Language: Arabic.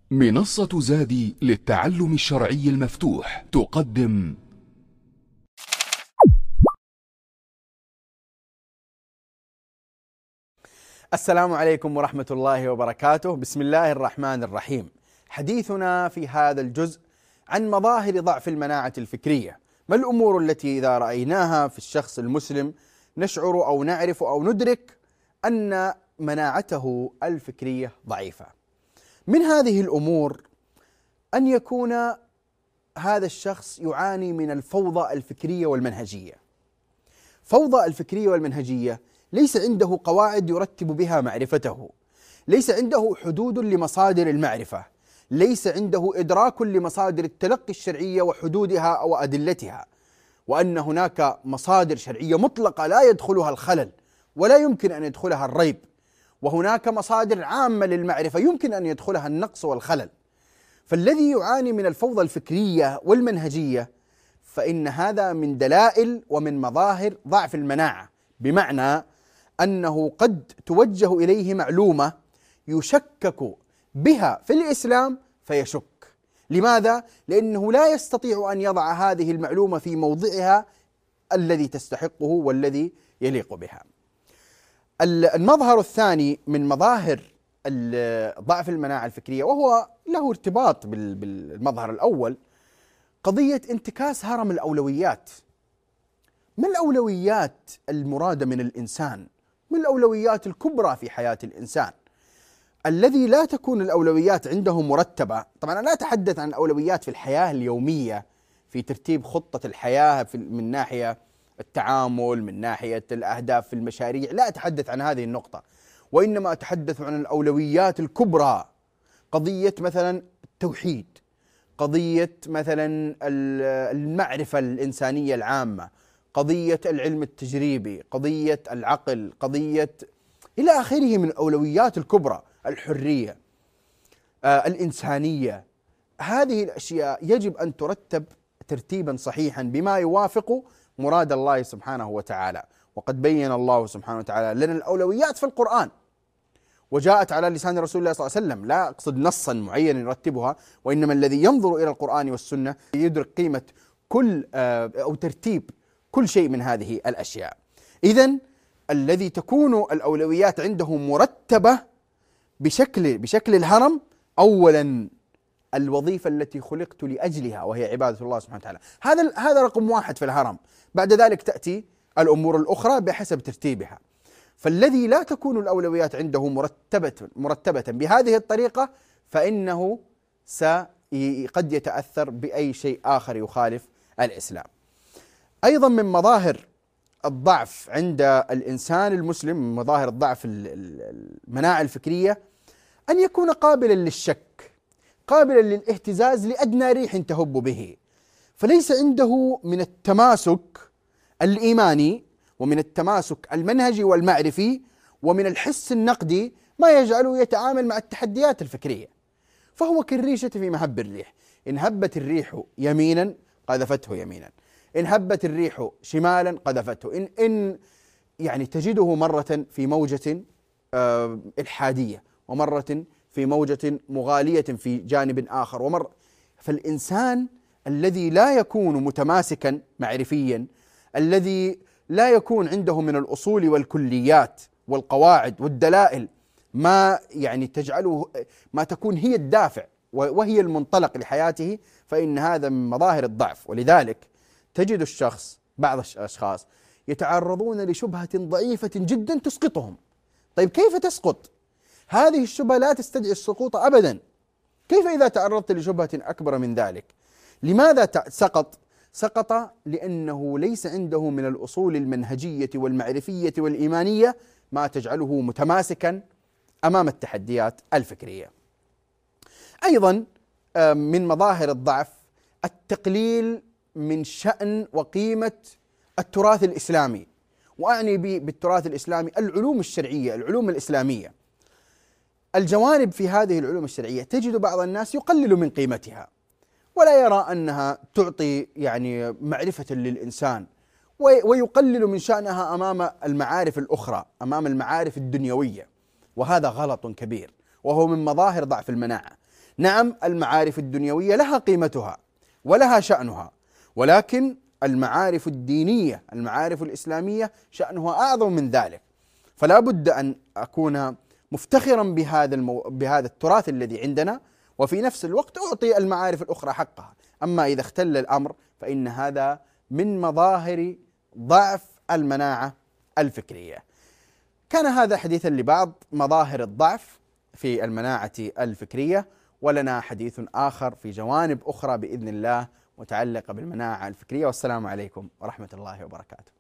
منصة زادي للتعلم الشرعي المفتوح تقدم السلام عليكم ورحمة الله وبركاته. بسم الله الرحمن الرحيم. حديثنا في هذا الجزء عن مظاهر ضعف المناعة الفكرية. ما الأمور التي إذا رأيناها في الشخص المسلم نشعر أو نعرف أو ندرك أن مناعته الفكرية ضعيفة؟ من هذه الأمور أن يكون هذا الشخص يعاني من الفوضى الفكرية والمنهجية. فوضى الفكرية والمنهجية ليس عنده قواعد يرتب بها معرفته، ليس عنده حدود لمصادر المعرفة، ليس عنده إدراك لمصادر التلقي الشرعية وحدودها أو أدلتها، وأن هناك مصادر شرعية مطلقة لا يدخلها الخلل ولا يمكن أن يدخلها الريب، وهناك مصادر عامة للمعرفة يمكن أن يدخلها النقص والخلل. فالذي يعاني من الفوضى الفكرية والمنهجية فإن هذا من دلائل ومن مظاهر ضعف المناعة، بمعنى أنه قد توجه إليه معلومة يشكك بها في الإسلام فيشك. لماذا؟ لأنه لا يستطيع أن يضع هذه المعلومة في موضعها الذي تستحقه والذي يليق بها. المظهر الثاني من مظاهر ضعف المناعة الفكرية، وهو له ارتباط بالمظهر الأول، قضية انتكاس هرم الأولويات. ما الأولويات المرادة من الإنسان؟ ما الأولويات الكبرى في حياة الإنسان؟ الذي لا تكون الأولويات عنده مرتبة، طبعا أنا لا أتحدث عن الأولويات في الحياة اليومية في ترتيب خطة الحياة من ناحية التعامل، من ناحية الأهداف في المشاريع، لا أتحدث عن هذه النقطة، وإنما أتحدث عن الأولويات الكبرى. قضية مثلا التوحيد، قضية مثلا المعرفة الإنسانية العامة، قضية العلم التجريبي، قضية العقل، قضية إلى آخره من الأولويات الكبرى، الحرية، الإنسانية. هذه الأشياء يجب أن ترتب ترتيبا صحيحا بما يوافق مراد الله سبحانه وتعالى، وقد بين الله سبحانه وتعالى لنا الأولويات في القرآن، وجاءت على لسان رسول الله صلى الله عليه وسلم، لا أقصد نصا معينا يرتبها، وإنما الذي ينظر إلى القرآن والسنة يدرك قيمة كل أو ترتيب كل شيء من هذه الأشياء. إذن الذي تكون الأولويات عنده مرتبة بشكل الهرم، أولا الوظيفة التي خلقت لأجلها وهي عبادة الله سبحانه وتعالى، هذا رقم واحد في الهرم. بعد ذلك تأتي الأمور الأخرى بحسب ترتيبها. فالذي لا تكون الأولويات عنده مرتبة بهذه الطريقة فإنه قد يتأثر بأي شيء آخر يخالف الإسلام. أيضا من مظاهر الضعف عند الإنسان المسلم، من مظاهر الضعف المناعة الفكرية، أن يكون قابلا للشك، قابلا للاهتزاز لأدنى ريح تهب به، فليس عنده من التماسك الإيماني ومن التماسك المنهجي والمعرفي ومن الحس النقدي ما يجعله يتعامل مع التحديات الفكرية. فهو كالريشة في مهب الريح، إن هبت الريح يمينا قذفته يمينا، إن هبت الريح شمالا قذفته، إن يعني تجده مرة في موجة إلحادية، ومرة في موجة مغالية في جانب آخر، فالإنسان الذي لا يكون متماسكا معرفيا، الذي لا يكون عنده من الأصول والكليات والقواعد والدلائل ما يعني تجعله، ما تكون هي الدافع وهي المنطلق لحياته، فإن هذا من مظاهر الضعف. ولذلك تجد بعض الأشخاص يتعرضون لشبهة ضعيفة جدا تسقطهم. طيب كيف تسقط؟ هذه الشبهة لا تستدعي السقوط أبدا. كيف إذا تعرضت لشبهة أكبر من ذلك؟ لماذا سقط لأنه ليس عنده من الأصول المنهجية والمعرفية والإيمانية ما تجعله متماسكا أمام التحديات الفكرية. أيضا من مظاهر الضعف التقليل من شأن وقيمة التراث الإسلامي، وأعني بالتراث الإسلامي العلوم الشرعية، العلوم الإسلامية. الجوانب في هذه العلوم الشرعية تجد بعض الناس يقلل من قيمتها، ولا يرى أنها تعطي يعني معرفة للإنسان، ويقلل من شأنها أمام المعارف الأخرى، أمام المعارف الدنيوية، وهذا غلط كبير، وهو من مظاهر ضعف المناعة. نعم المعارف الدنيوية لها قيمتها ولها شأنها، ولكن المعارف الدينية المعارف الإسلامية شأنها أعظم من ذلك. فلا بد أن أكون مفتخرا بهذا التراث الذي عندنا، وفي نفس الوقت أعطي المعارف الأخرى حقها. أما إذا اختل الأمر فإن هذا من مظاهر ضعف المناعة الفكرية. كان هذا حديثا لبعض مظاهر الضعف في المناعة الفكرية، ولنا حديث آخر في جوانب أخرى بإذن الله متعلقة بالمناعة الفكرية. والسلام عليكم ورحمة الله وبركاته.